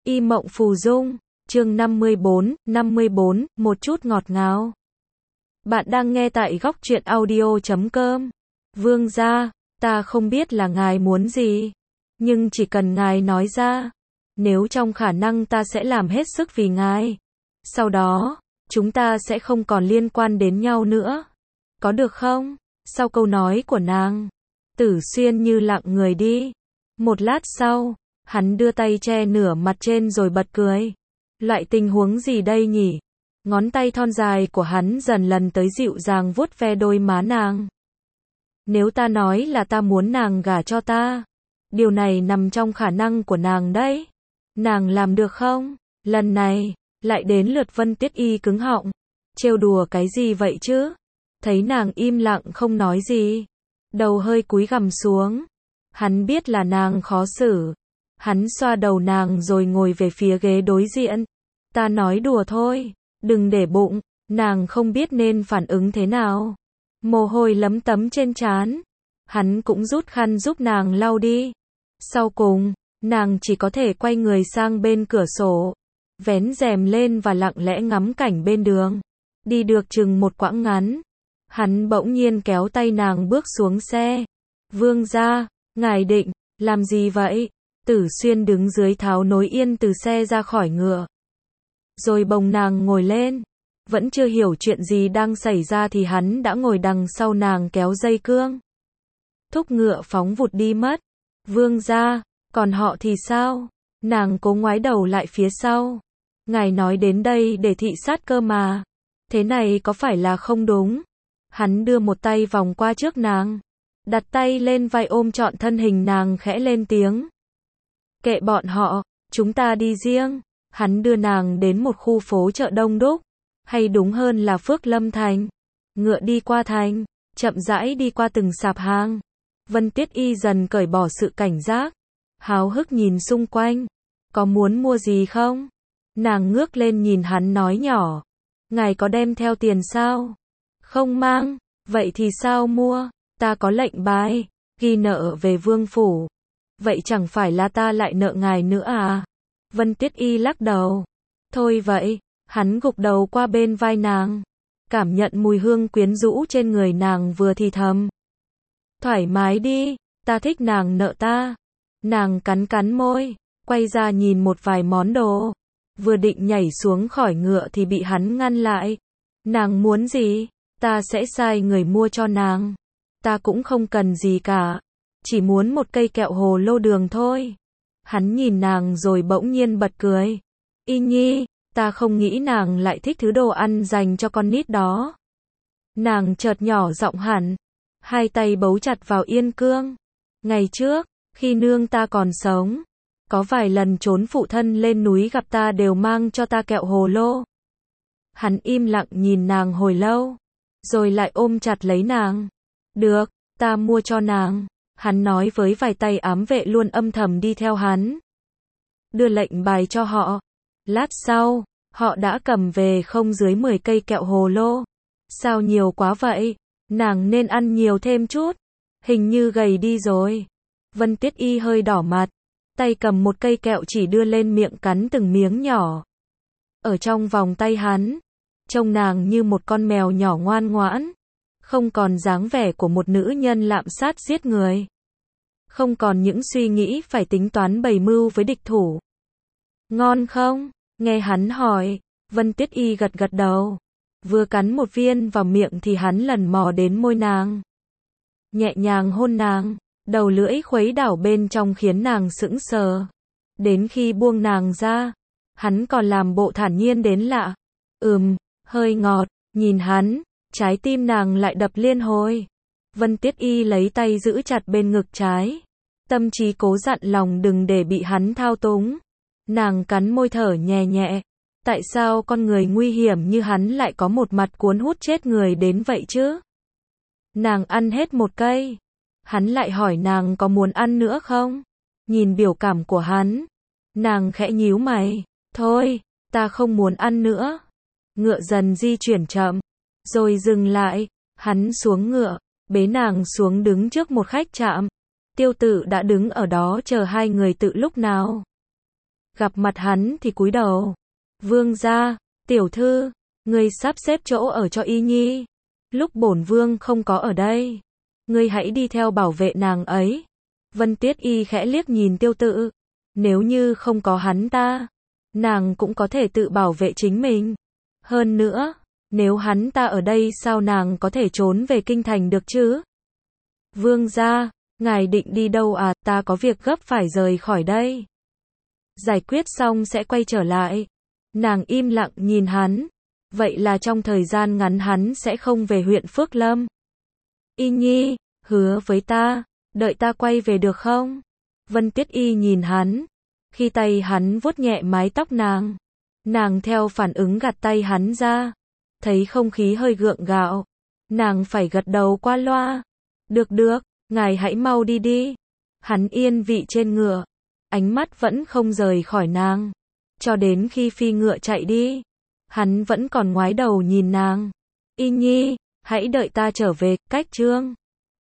Y Mộng Phù Dung, chương 54, một chút ngọt ngào. Bạn đang nghe tại góc truyện audio.com. Vương gia, ta không biết là ngài muốn gì, nhưng chỉ cần ngài nói ra, nếu trong khả năng ta sẽ làm hết sức vì ngài. Sau đó, chúng ta sẽ không còn liên quan đến nhau nữa. Có được không? Sau câu nói của nàng, Tử Xuyên như lặng người đi. Một lát sau, hắn đưa tay che nửa mặt trên rồi bật cười. Loại tình huống gì đây nhỉ? Ngón tay thon dài của hắn dần lần tới dịu dàng vuốt ve đôi má nàng. Nếu ta nói là ta muốn nàng gả cho ta, điều này nằm trong khả năng của nàng đấy. Nàng làm được không? Lần này, lại đến lượt Vân Tiết Y cứng họng. Trêu đùa cái gì vậy chứ? Thấy nàng im lặng không nói gì, đầu hơi cúi gằm xuống. Hắn biết là nàng khó xử. Hắn xoa đầu nàng rồi ngồi về phía ghế đối diện. Ta nói đùa thôi, đừng để bụng. Nàng không biết nên phản ứng thế nào. Mồ hôi lấm tấm trên trán. Hắn cũng rút khăn giúp nàng lau đi. Sau cùng, nàng chỉ có thể quay người sang bên cửa sổ, vén rèm lên và lặng lẽ ngắm cảnh bên đường. Đi được chừng một quãng ngắn, hắn bỗng nhiên kéo tay nàng bước xuống xe. Vương gia, ngài định làm gì vậy? Tử Xuyên đứng dưới tháo nối yên từ xe ra khỏi ngựa, rồi bồng nàng ngồi lên. Vẫn chưa hiểu chuyện gì đang xảy ra thì hắn đã ngồi đằng sau nàng kéo dây cương. Thúc ngựa phóng vụt đi mất. Vương gia, còn họ thì sao? Nàng cố ngoái đầu lại phía sau. Ngài nói đến đây để thị sát cơ mà. Thế này có phải là không đúng? Hắn đưa một tay vòng qua trước nàng, đặt tay lên vai ôm trọn thân hình nàng, khẽ lên tiếng. Kệ bọn họ, chúng ta đi riêng. Hắn đưa nàng đến một khu phố chợ đông đúc, hay đúng hơn là Phước Lâm Thành. Ngựa đi qua thành, chậm rãi đi qua từng sạp hàng. Vân Tiết Y dần cởi bỏ sự cảnh giác, háo hức nhìn xung quanh. Có muốn mua gì không? Nàng ngước lên nhìn hắn nói nhỏ. Ngài có đem theo tiền sao? Không mang. Vậy thì sao mua? Ta có lệnh bài ghi nợ về vương phủ. Vậy chẳng phải là ta lại nợ ngài nữa à? Vân Tiết Y lắc đầu. Thôi vậy. Hắn gục đầu qua bên vai nàng, cảm nhận mùi hương quyến rũ trên người nàng, vừa thì thầm. Thoải mái đi, ta thích nàng nợ ta. Nàng cắn cắn môi, quay ra nhìn một vài món đồ. Vừa định nhảy xuống khỏi ngựa thì bị hắn ngăn lại. Nàng muốn gì? Ta sẽ sai người mua cho nàng. Ta cũng không cần gì cả. Chỉ muốn một cây kẹo hồ lô đường thôi. Hắn nhìn nàng rồi bỗng nhiên bật cười. Y Nhi, ta không nghĩ nàng lại thích thứ đồ ăn dành cho con nít đó. Nàng chợt nhỏ giọng hẳn, hai tay bấu chặt vào yên cương. Ngày trước, khi nương ta còn sống, có vài lần trốn phụ thân lên núi gặp ta đều mang cho ta kẹo hồ lô. Hắn im lặng nhìn nàng hồi lâu, rồi lại ôm chặt lấy nàng. Được, ta mua cho nàng. Hắn nói với vài tay ám vệ luôn âm thầm đi theo hắn. Đưa lệnh bài cho họ. Lát sau, họ đã cầm về không dưới 10 cây kẹo hồ lô. Sao nhiều quá vậy? Nàng nên ăn nhiều thêm chút. Hình như gầy đi rồi. Vân Tiết Y hơi đỏ mặt. Tay cầm một cây kẹo chỉ đưa lên miệng cắn từng miếng nhỏ. Ở trong vòng tay hắn, trông nàng như một con mèo nhỏ ngoan ngoãn. Không còn dáng vẻ của một nữ nhân lạm sát giết người. Không còn những suy nghĩ phải tính toán bày mưu với địch thủ. Ngon không? Nghe hắn hỏi, Vân Tiết Y gật gật đầu. Vừa cắn một viên vào miệng thì hắn lần mò đến môi nàng, nhẹ nhàng hôn nàng, đầu lưỡi khuấy đảo bên trong khiến nàng sững sờ. Đến khi buông nàng ra, hắn còn làm bộ thản nhiên đến lạ. Hơi ngọt. Nhìn hắn, trái tim nàng lại đập liên hồi. Vân Tiết Y lấy tay giữ chặt bên ngực trái, tâm trí cố dặn lòng đừng để bị hắn thao túng. Nàng cắn môi thở nhẹ nhẹ. Tại sao con người nguy hiểm như hắn lại có một mặt cuốn hút chết người đến vậy chứ? Nàng ăn hết một cây. Hắn lại hỏi nàng có muốn ăn nữa không? Nhìn biểu cảm của hắn, nàng khẽ nhíu mày. Thôi, ta không muốn ăn nữa. Ngựa dần di chuyển chậm, rồi dừng lại. Hắn xuống ngựa, bế nàng xuống đứng trước một khách trạm. Tiêu Tự đã đứng ở đó chờ hai người từ lúc nào. gặp mặt hắn thì cúi đầu. Vương gia, tiểu thư, ngươi sắp xếp chỗ ở cho Y Nhi. Lúc bổn vương không có ở đây, ngươi hãy đi theo bảo vệ nàng ấy. Vân Tuyết Y khẽ liếc nhìn Tiêu Tự. Nếu như không có hắn ta, nàng cũng có thể tự bảo vệ chính mình. Hơn nữa, nếu hắn ta ở đây sao nàng có thể trốn về kinh thành được chứ? Vương gia, ngài định đi đâu à? Ta có việc gấp phải rời khỏi đây. Giải quyết xong sẽ quay trở lại. Nàng im lặng nhìn hắn. Vậy là trong thời gian ngắn hắn sẽ không về huyện Phước Lâm. Y Nhi, hứa với ta, đợi ta quay về được không? Vân Tuyết Y nhìn hắn. Khi tay hắn vuốt nhẹ mái tóc nàng, nàng theo phản ứng gạt tay hắn ra. Thấy không khí hơi gượng gạo, nàng phải gật đầu qua loa. Được được, ngài hãy mau đi đi. Hắn yên vị trên ngựa, ánh mắt vẫn không rời khỏi nàng. Cho đến khi phi ngựa chạy đi, hắn vẫn còn ngoái đầu nhìn nàng. Y Nhi, hãy đợi ta trở về. Cách chương